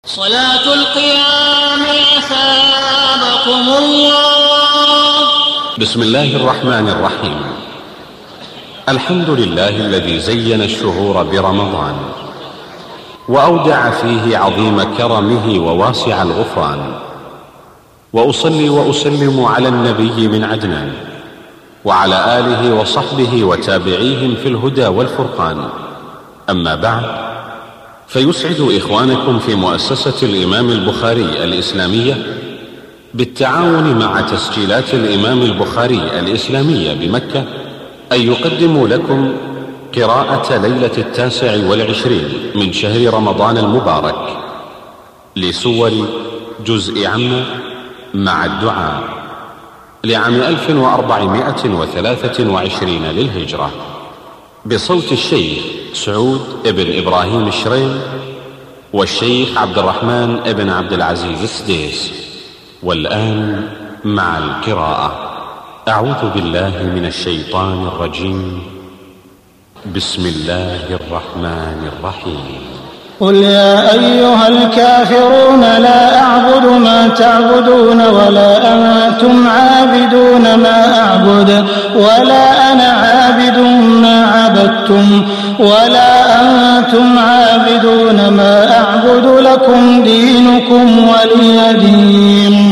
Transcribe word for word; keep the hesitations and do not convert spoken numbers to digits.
صلاة القيام أثابكم الله. بسم الله الرحمن الرحيم. الحمد لله الذي زين الشهور برمضان وأودع فيه عظيم كرمه وواسع الغفران، وأصلي وأسلم على النبي من عدنان وعلى آله وصحبه وتابعيهم في الهدى والفرقان. أما بعد، فيسعد إخوانكم في مؤسسة الإمام البخاري الإسلامية بالتعاون مع تسجيلات الإمام البخاري الإسلامية بمكة أن يقدموا لكم قراءة ليلة التاسع والعشرين من شهر رمضان المبارك لسور جزء عم مع الدعاء لعام ألف وأربعمائة وثلاثة وعشرين للهجرة، بصوت الشيخ سعود ابن إبراهيم الشريم والشيخ عبد الرحمن ابن عبد العزيز السديس. والآن مع القراءة. أعوذ بالله من الشيطان الرجيم. بسم الله الرحمن الرحيم. قل يا أيها الكافرون لا أعبد ما تعبدون ولا أنتم عابدون ما أعبد ولا أنا عابد ما عبدتم ولا أنتم عابدون ما أعبد، لكم دينكم ولي دين.